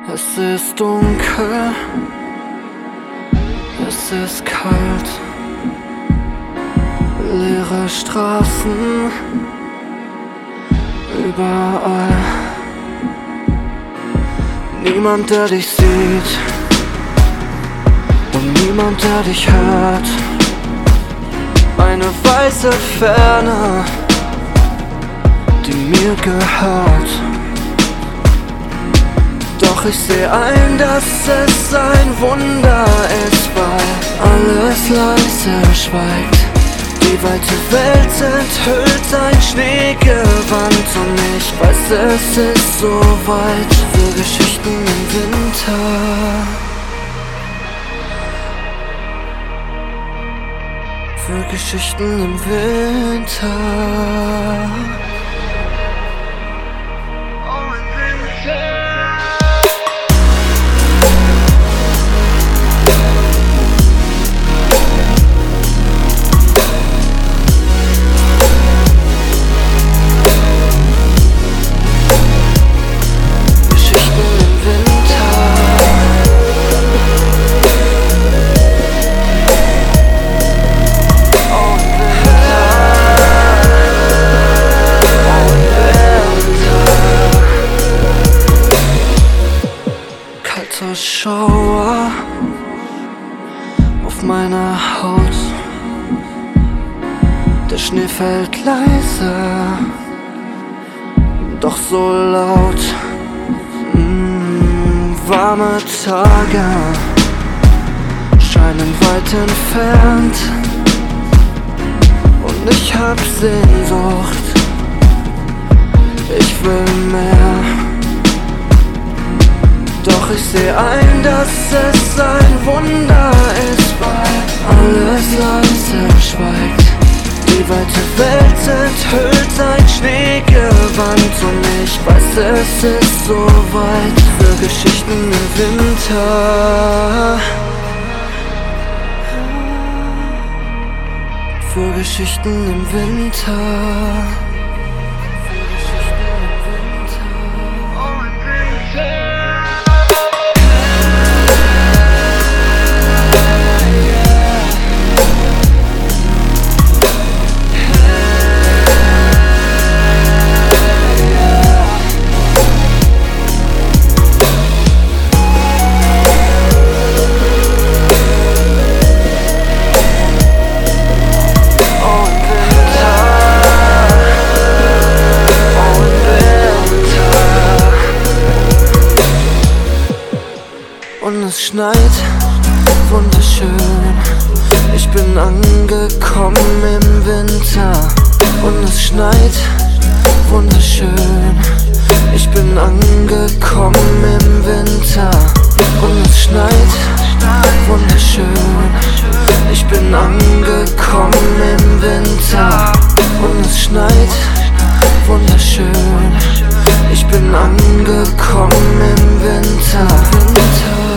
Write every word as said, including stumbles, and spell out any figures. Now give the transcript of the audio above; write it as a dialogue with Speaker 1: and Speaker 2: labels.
Speaker 1: Es ist dunkel, es ist kalt, leere Straßen, überall. Niemand, der dich sieht und niemand, der dich hört. Eine weiße Ferne, die mir gehört. Doch ich seh ein, dass es ein Wunder ist, weil alles leise schweigt. Die weite Welt enthüllt ein Schneegewand und ich weiß, es ist so weit für Geschichten im Winter. Für Geschichten im Winter. Schauer auf meiner Haut. Der Schnee fällt leise, doch so laut. mm, Warme Tage scheinen weit entfernt und ich hab Sehnsucht, ich will mehr. Doch ich seh ein, dass es ein Wunder ist, weil alles leise schweigt. Die weite Welt enthüllt ein Schneegewand und ich weiß, es ist so weit für Geschichten im Winter. Für Geschichten im Winter. Und es schneit, wunderschön. Ich bin angekommen im Winter. Und es schneit, wunderschön. Ich bin angekommen im Winter. Und es schneit, wunderschön. Ich bin angekommen im Winter. Und es schneit, wunderschön. Ich bin angekommen im Winter. Winter.